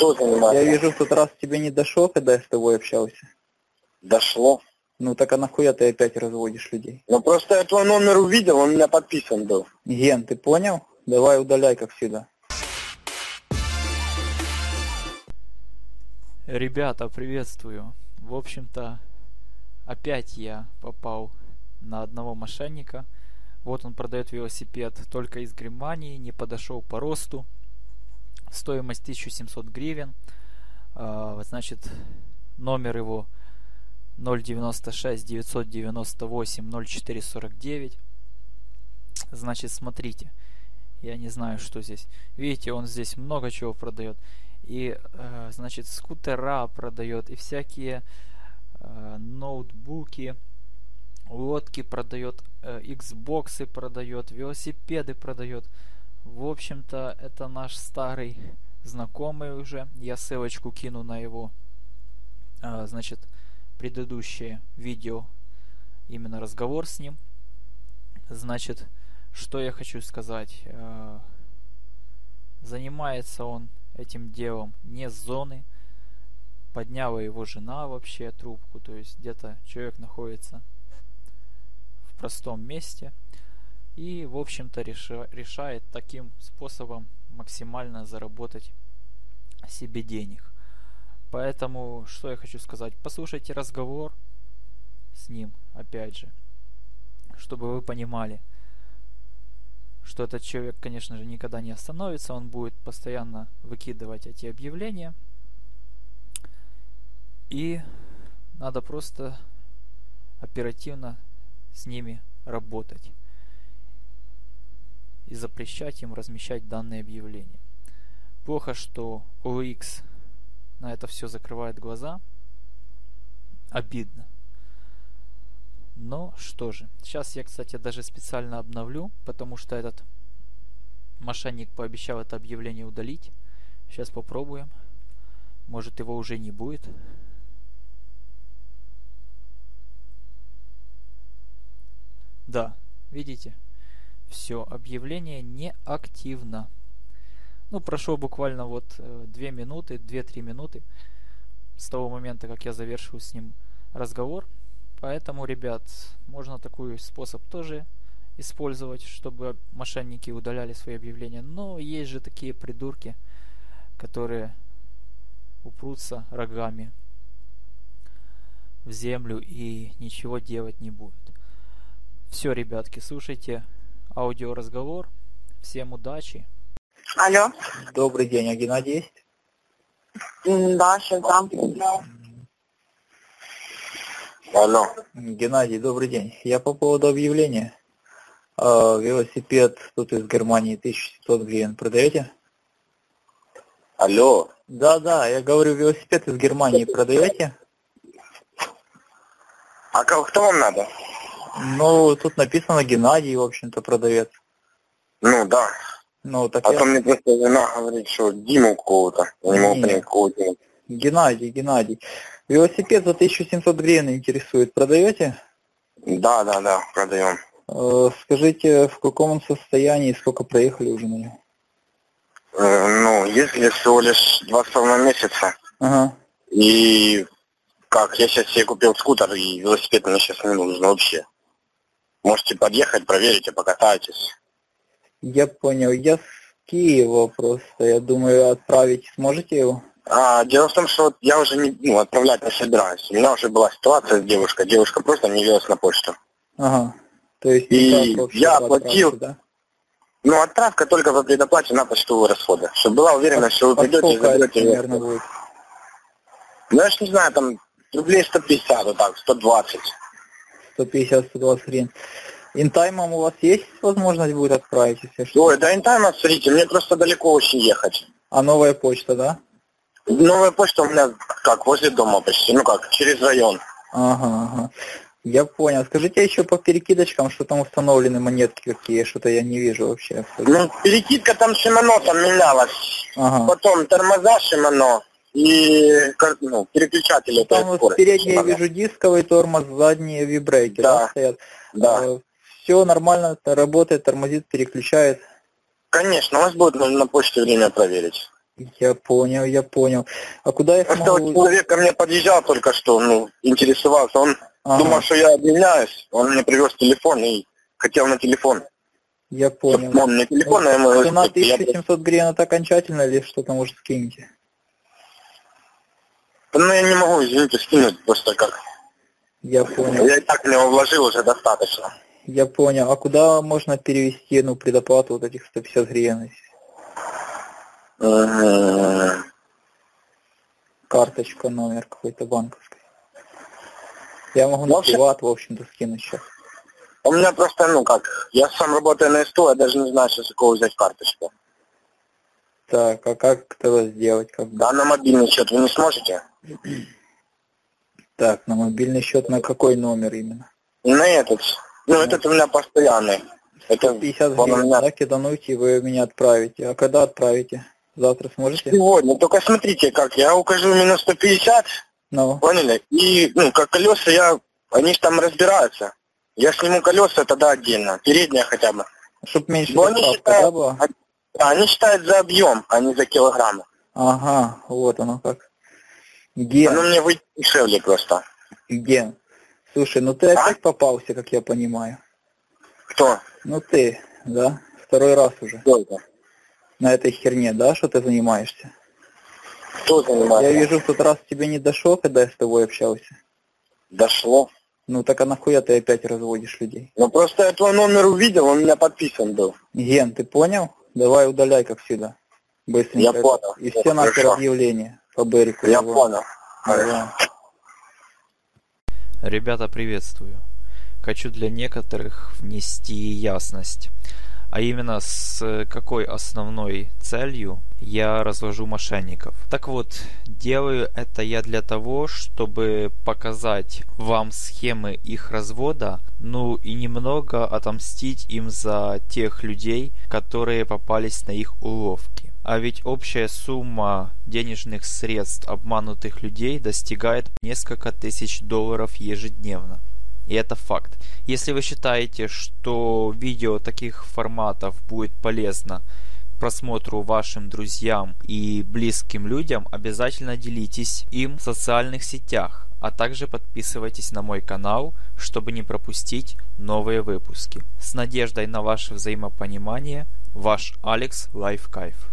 Кто занимается? Я вижу, в тот раз тебе не дошло, когда я с тобой общался. Дошло. Ну так а нахуя ты опять разводишь людей? Ну просто я твой номер увидел, он у меня подписан был. Ген, ты понял? Давай удаляй, как всегда. Ребята, приветствую. В общем-то, опять я попал на одного мошенника. Вот он продает велосипед только из Германии, не подошел по росту. Стоимость 1700 гривен. Значит, номер его 096 998 0449. Значит, смотрите. Я не знаю, что здесь. Видите, он здесь много чего продает. И, значит, скутера продает, и всякие ноутбуки, лодки продает, Xbox'ы продает, велосипеды продает. В общем-то, это наш старый знакомый уже. Я ссылочку кину на его, значит, предыдущее видео, именно разговор с ним. Значит, что я хочу сказать. Занимается он этим делом не с зоны. Подняла его жена вообще трубку. То есть где-то человек находится в простом месте. И, в общем-то, решает таким способом максимально заработать себе денег. Поэтому, что я хочу сказать. Послушайте разговор с ним, опять же. Чтобы вы понимали, что этот человек, конечно же, никогда не остановится. Он будет постоянно выкидывать эти объявления. И надо просто оперативно с ними работать. И запрещать им размещать данные объявления. Плохо, что OLX на это все закрывает глаза. Обидно. Но что же. Сейчас я, кстати, даже специально обновлю, потому что этот мошенник пообещал это объявление удалить. Сейчас попробуем. Может, его уже не будет. Да, видите? Все, объявление не активно. Ну, прошло буквально вот 2 минуты, 2-3 минуты с того момента, как я завершил с ним разговор. Поэтому, ребят, можно такой способ тоже использовать, чтобы мошенники удаляли свои объявления. Но есть же такие придурки, которые упрутся рогами в землю и ничего делать не будут. Все, ребятки, слушайте аудиоразговор. Всем удачи. Алло. Добрый день, а Геннадий есть? Да, сейчас дам. Алло. Геннадий, добрый день. Я по поводу объявления. Велосипед тут из Германии 1700 гривен продаете? Алло. Да, я говорю, велосипед из Германии продаете? А кто вам надо? Ну, тут написано Геннадий, в общем-то, продавец. Ну, да. Ну, так а то мне просто жена говорит, что Диму какого-то. Я не могу понять, какого Диму. Геннадий. Велосипед за 1700 гривен интересует. Продаете? Да, продаем. Скажите, в каком он состоянии, сколько проехали уже на нем? Ну, если всего лишь 2,5 месяца. Ага. И как, я сейчас себе купил скутер, и велосипед мне сейчас не нужен вообще. Можете подъехать, проверить, покатайтесь. Я понял. Я с Киева просто. Я думаю, отправить сможете его? Дело в том, что вот я уже не, отправлять не собираюсь. У меня уже была ситуация с девушкой. Девушка просто не явилась на почту. Ага. То есть и я оплатил. Да? Ну, отправка только по предоплате на почтовые расходы. Чтобы была уверенность, что вы придете и заберете примерно будет? Ну, я ж не знаю, там рублей 150, вот так, 120. 150-120 гривен. Интаймом у вас есть возможность будет отправить, если что? Ой, да интайма, смотрите, мне просто далеко очень ехать. А новая почта, да? Новая почта у меня как, возле дома почти, ну как, через район. Ага. Я понял. Скажите еще по перекидочкам, что там установлены монетки какие, что-то я не вижу вообще. Ну, перекидка там Шимано там менялась. Ага. Потом тормоза Шимано и переключатели. Там спереди я вижу дисковый тормоз, задние вибрейки, да, стоят? Да. Все нормально, работает, тормозит, переключает. Конечно, у вас будет на почте время проверить. Я понял, я понял. А куда я Просто вот смогу... человек ко мне подъезжал только что, ну, интересовался. Он думал, что я обменяюсь. Он мне привез телефон и хотел на телефон. Я понял. Он мне телефон, а ему Цена велосипед. Я 1700 гривен это окончательно или что-то, может, скинете? Ну, я не могу, извините, скинуть просто как. Я понял. Я и так в него вложил уже достаточно. Я понял. А куда можно перевести, ну, предоплату вот этих 150 гривен? Карточка, номер какой-то банковской. Я могу на Вообще- приват, в общем-то, скинуть сейчас. У меня просто, ну как, я сам работаю на СТО, я даже не знаю, сейчас у кого взять карточку. Так, а как это сделать? Как бы? А на мобильный счет вы не сможете? Так, на мобильный счет на какой номер именно? На этот. Ну, этот у меня постоянный. Это 50 он у гривен, меня да, кидануть, и вы меня отправите. А когда отправите? Завтра сможете? сегодня. Только смотрите, как я укажу минус 150, Ну, поняли? И, ну, как колеса, они же там разбираются. Я сниму колеса тогда отдельно, передние хотя бы. чтоб меньше Бо они доставка, да, считают, была? они считают за объем, а не за килограммы. Ага, вот оно как. Ген, Оно мне выйдет дешевле просто. Ген. Слушай, ну ты опять попался, как я понимаю. Кто? Ну ты, да? Второй раз уже. Кто это? На этой херне, да, что ты занимаешься? Кто занимается? Я вижу, в тот раз тебе не дошло, когда я с тобой общался. Дошло. Ну так а нахуя ты опять разводишь людей? Ну просто я твой номер увидел, он у меня подписан был. Ген, ты понял? Давай удаляй, как всегда. Быстренько. Я это. понял. И Ну, все нахер хорошо. объявления по Берику. Я давай. понял. Давай. Ребята, приветствую. Хочу для некоторых внести ясность. А именно, с какой основной целью я развожу мошенников. Так вот, делаю это я для того, чтобы показать вам схемы их развода, ну и немного отомстить им за тех людей, которые попались на их уловки. А ведь общая сумма денежных средств обманутых людей достигает несколько тысяч долларов ежедневно. И это факт. Если вы считаете, что видео таких форматов будет полезно к просмотру вашим друзьям и близким людям, обязательно делитесь им в социальных сетях, а также подписывайтесь на мой канал, чтобы не пропустить новые выпуски. С надеждой на ваше взаимопонимание, ваш Алекс Лайфкайф.